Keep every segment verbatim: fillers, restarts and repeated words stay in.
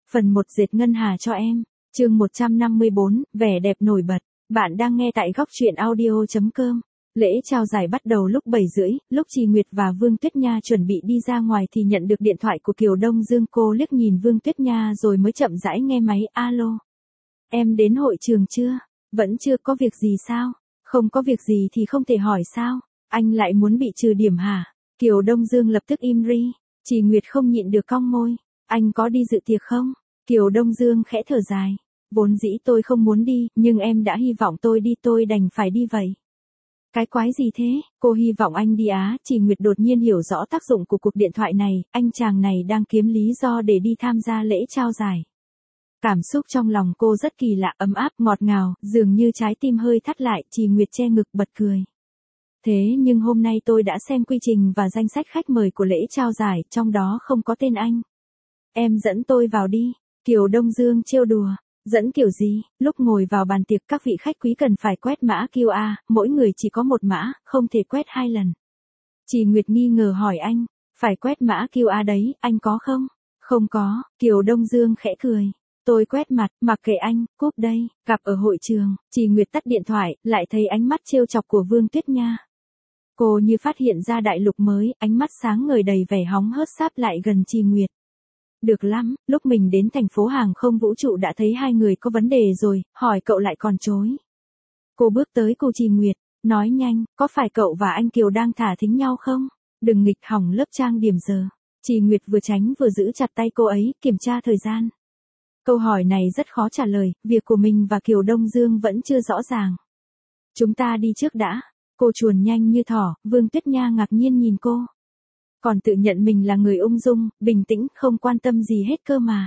Phần một dệt ngân hà cho em. Chương một trăm năm mươi bốn, vẻ đẹp nổi bật. Bạn đang nghe tại góc truyện audio chấm com. Lễ trao giải bắt đầu lúc bảy rưỡi, lúc Trì Nguyệt và Vương Tuyết Nha chuẩn bị đi ra ngoài thì nhận được điện thoại của Kiều Đông Dương. Cô liếc nhìn Vương Tuyết Nha rồi mới chậm rãi nghe máy. Alo. Em đến hội trường chưa? Vẫn chưa. Có việc gì sao? Không có việc gì thì không thể hỏi sao? Anh lại muốn bị trừ điểm hả? Kiều Đông Dương lập tức im ri. Trì Nguyệt không nhịn được cong môi. Anh có đi dự tiệc không? Kiều Đông Dương khẽ thở dài. Vốn dĩ tôi không muốn đi, nhưng em đã hy vọng tôi đi, tôi đành phải đi vậy. Cái quái gì thế? Cô hy vọng anh đi á? Trì Nguyệt đột nhiên hiểu rõ tác dụng của cuộc điện thoại này, anh chàng này đang kiếm lý do để đi tham gia lễ trao giải. Cảm xúc trong lòng cô rất kỳ lạ, ấm áp, ngọt ngào, dường như trái tim hơi thắt lại. Trì Nguyệt che ngực bật cười. Thế nhưng hôm nay tôi đã xem quy trình và danh sách khách mời của lễ trao giải, trong đó không có tên anh. Em dẫn tôi vào đi. Kiều Đông Dương trêu đùa. Dẫn kiểu gì? Lúc ngồi vào bàn tiệc các vị khách quý cần phải quét mã quy rờ, mỗi người chỉ có một mã, không thể quét hai lần. Trì Nguyệt nghi ngờ hỏi anh, phải quét mã quy rờ đấy, anh có không? Không có. Kiều Đông Dương khẽ cười. Tôi quét mặt, mặc kệ anh, cúp đây. Gặp ở hội trường, Trì Nguyệt tắt điện thoại, lại thấy ánh mắt trêu chọc của Vương Tuyết Nha. Cô như phát hiện ra đại lục mới, ánh mắt sáng ngời đầy vẻ hóng hớt sáp lại gần Trì Nguyệt. Được lắm, lúc mình đến thành phố hàng không vũ trụ đã thấy hai người có vấn đề rồi, hỏi cậu lại còn chối. Cô bước tới cô Trì Nguyệt, nói nhanh, có phải cậu và anh Kiều đang thả thính nhau không? Đừng nghịch hỏng lớp trang điểm giờ. Trì Nguyệt vừa tránh vừa giữ chặt tay cô ấy, kiểm tra thời gian. Câu hỏi này rất khó trả lời, việc của mình và Kiều Đông Dương vẫn chưa rõ ràng. Chúng ta đi trước đã. Cô chuồn nhanh như thỏ. Vương Tuyết Nha ngạc nhiên nhìn cô. Còn tự nhận mình là người ung dung, bình tĩnh, không quan tâm gì hết cơ mà.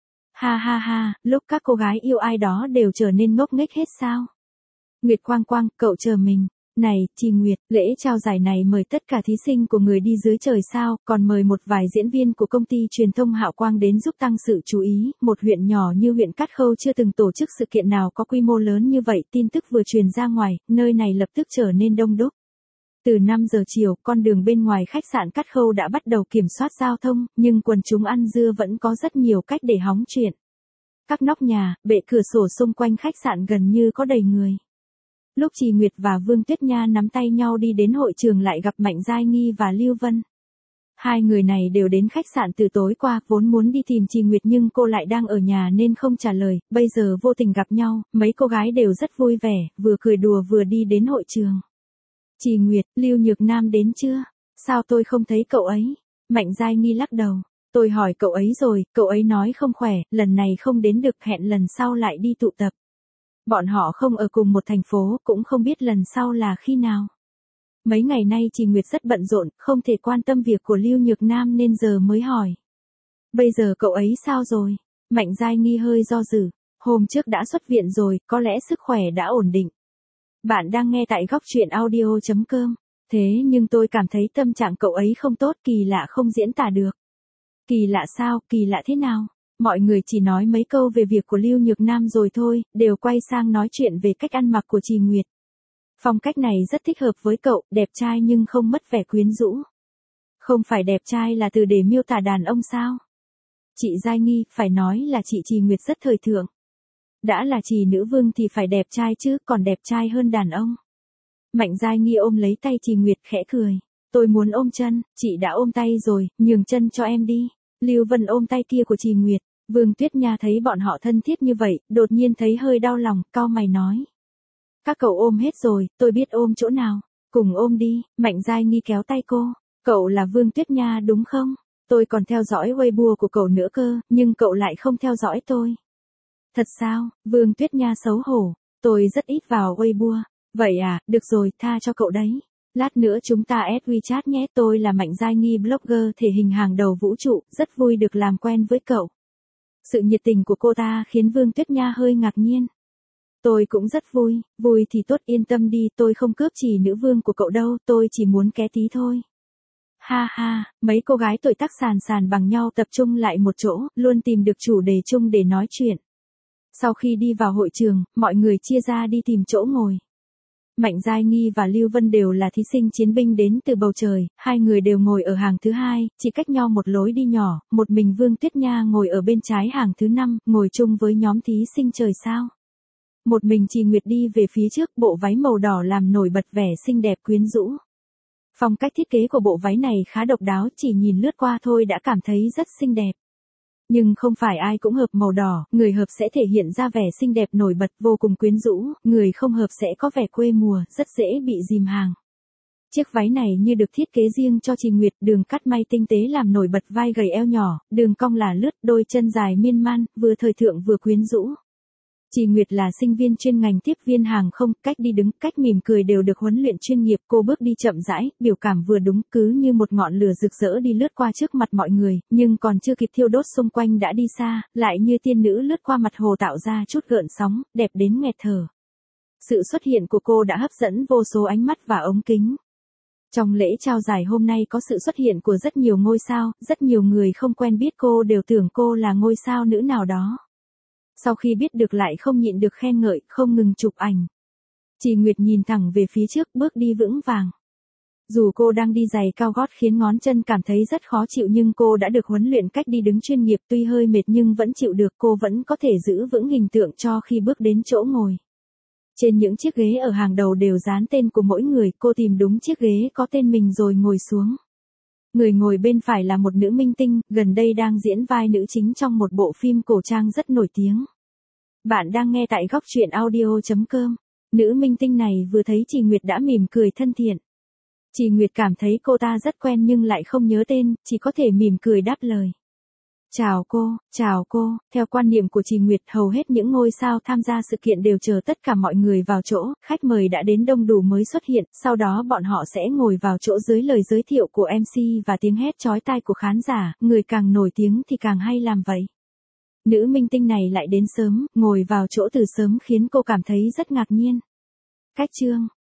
Ha ha ha, lúc các cô gái yêu ai đó đều trở nên ngốc nghếch hết sao? Nguyệt Quang Quang, cậu chờ mình. Này, Trì Nguyệt, lễ trao giải này mời tất cả thí sinh của Người đi dưới trời sao, còn mời một vài diễn viên của công ty truyền thông Hạo Quang đến giúp tăng sự chú ý. Một huyện nhỏ như huyện Cát Khâu chưa từng tổ chức sự kiện nào có quy mô lớn như vậy. Tin tức vừa truyền ra ngoài, nơi này lập tức trở nên đông đúc. Từ năm giờ chiều, con đường bên ngoài khách sạn Cát Khâu đã bắt đầu kiểm soát giao thông, nhưng quần chúng ăn dưa vẫn có rất nhiều cách để hóng chuyện. Các nóc nhà, bệ cửa sổ xung quanh khách sạn gần như có đầy người. Lúc Trì Nguyệt và Vương Tuyết Nha nắm tay nhau đi đến hội trường lại gặp Mạnh Giai Nghi và Lưu Vân. Hai người này đều đến khách sạn từ tối qua, vốn muốn đi tìm Trì Nguyệt nhưng cô lại đang ở nhà nên không trả lời, bây giờ vô tình gặp nhau, mấy cô gái đều rất vui vẻ, vừa cười đùa vừa đi đến hội trường. Trì Nguyệt, Lưu Nhược Nam đến chưa? Sao tôi không thấy cậu ấy? Mạnh Giai Nghi lắc đầu. Tôi hỏi cậu ấy rồi, cậu ấy nói không khỏe, lần này không đến được, hẹn lần sau lại đi tụ tập. Bọn họ không ở cùng một thành phố, cũng không biết lần sau là khi nào. Mấy ngày nay Trì Nguyệt rất bận rộn, không thể quan tâm việc của Lưu Nhược Nam nên giờ mới hỏi. Bây giờ cậu ấy sao rồi? Mạnh Giai Nghi hơi do dự. Hôm trước đã xuất viện rồi, có lẽ sức khỏe đã ổn định. Bạn đang nghe tại góc truyện audio chấm com. Thế nhưng tôi cảm thấy tâm trạng cậu ấy không tốt, kỳ lạ không diễn tả được. Kỳ lạ sao? Kỳ lạ thế nào? Mọi người chỉ nói mấy câu về việc của Lưu Nhược Nam rồi thôi, đều quay sang nói chuyện về cách ăn mặc của Trì Nguyệt. Phong cách này rất thích hợp với cậu, đẹp trai nhưng không mất vẻ quyến rũ. Không phải đẹp trai là từ để miêu tả đàn ông sao? Chị Giai Nghi, phải nói là chị Trì Nguyệt rất thời thượng. Đã là Trì nữ vương thì phải đẹp trai chứ, còn đẹp trai hơn đàn ông. Mạnh Giai Nghi ôm lấy tay Trì Nguyệt khẽ cười. Tôi muốn ôm chân, chị đã ôm tay rồi, nhường chân cho em đi. Lưu Vân ôm tay kia của Trì Nguyệt. Vương Tuyết Nha thấy bọn họ thân thiết như vậy, đột nhiên thấy hơi đau lòng, cau mày nói. Các cậu ôm hết rồi, tôi biết ôm chỗ nào. Cùng ôm đi. Mạnh Giai Nghi kéo tay cô. Cậu là Vương Tuyết Nha đúng không? Tôi còn theo dõi Weibo của cậu nữa cơ, nhưng cậu lại không theo dõi tôi. Thật sao? Vương Tuyết Nha xấu hổ. Tôi rất ít vào Weibo. Vậy à, được rồi, tha cho cậu đấy. Lát nữa chúng ta add WeChat nhé. Tôi là Mạnh Giai Nghi, blogger thể hình hàng đầu vũ trụ, rất vui được làm quen với cậu. Sự nhiệt tình của cô ta khiến Vương Tuyết Nha hơi ngạc nhiên. Tôi cũng rất vui, vui thì tốt, yên tâm đi, tôi không cướp Trì nữ vương của cậu đâu, tôi chỉ muốn ké tí thôi. Ha ha, mấy cô gái tuổi tác sàn sàn bằng nhau tập trung lại một chỗ, luôn tìm được chủ đề chung để nói chuyện. Sau khi đi vào hội trường, mọi người chia ra đi tìm chỗ ngồi. Mạnh Giai Nghi và Lưu Vân đều là thí sinh chiến binh đến từ bầu trời, hai người đều ngồi ở hàng thứ hai, chỉ cách nhau một lối đi nhỏ, một mình Vương Tuyết Nha ngồi ở bên trái hàng thứ năm, ngồi chung với nhóm thí sinh trời sao. Một mình Trì Nguyệt đi về phía trước, bộ váy màu đỏ làm nổi bật vẻ xinh đẹp quyến rũ. Phong cách thiết kế của bộ váy này khá độc đáo, chỉ nhìn lướt qua thôi đã cảm thấy rất xinh đẹp. Nhưng không phải ai cũng hợp màu đỏ, người hợp sẽ thể hiện ra vẻ xinh đẹp nổi bật vô cùng quyến rũ, người không hợp sẽ có vẻ quê mùa, rất dễ bị dìm hàng. Chiếc váy này như được thiết kế riêng cho Trì Nguyệt, đường cắt may tinh tế làm nổi bật vai gầy eo nhỏ, đường cong là lướt, đôi chân dài miên man, vừa thời thượng vừa quyến rũ. Trì Nguyệt là sinh viên chuyên ngành tiếp viên hàng không, cách đi đứng, cách mỉm cười đều được huấn luyện chuyên nghiệp, cô bước đi chậm rãi, biểu cảm vừa đúng, cứ như một ngọn lửa rực rỡ đi lướt qua trước mặt mọi người, nhưng còn chưa kịp thiêu đốt xung quanh đã đi xa, lại như tiên nữ lướt qua mặt hồ tạo ra chút gợn sóng, đẹp đến nghẹt thở. Sự xuất hiện của cô đã hấp dẫn vô số ánh mắt và ống kính. Trong lễ trao giải hôm nay có sự xuất hiện của rất nhiều ngôi sao, rất nhiều người không quen biết cô đều tưởng cô là ngôi sao nữ nào đó. Sau khi biết được lại không nhịn được khen ngợi, không ngừng chụp ảnh. Trì Nguyệt nhìn thẳng về phía trước, bước đi vững vàng. Dù cô đang đi giày cao gót khiến ngón chân cảm thấy rất khó chịu nhưng cô đã được huấn luyện cách đi đứng chuyên nghiệp, tuy hơi mệt nhưng vẫn chịu được, cô vẫn có thể giữ vững hình tượng cho khi bước đến chỗ ngồi. Trên những chiếc ghế ở hàng đầu đều dán tên của mỗi người, cô tìm đúng chiếc ghế có tên mình rồi ngồi xuống. Người ngồi bên phải là một nữ minh tinh, gần đây đang diễn vai nữ chính trong một bộ phim cổ trang rất nổi tiếng. Bạn đang nghe tại góc truyện audio chấm com. Nữ minh tinh này vừa thấy Trì Nguyệt đã mỉm cười thân thiện. Trì Nguyệt cảm thấy cô ta rất quen nhưng lại không nhớ tên, chỉ có thể mỉm cười đáp lời. Chào cô, chào cô, theo quan niệm của Trì Nguyệt hầu hết những ngôi sao tham gia sự kiện đều chờ tất cả mọi người vào chỗ, khách mời đã đến đông đủ mới xuất hiện, sau đó bọn họ sẽ ngồi vào chỗ dưới lời giới thiệu của em xê và tiếng hét chói tai của khán giả, người càng nổi tiếng thì càng hay làm vậy. Nữ minh tinh này lại đến sớm, ngồi vào chỗ từ sớm khiến cô cảm thấy rất ngạc nhiên. Cách chương,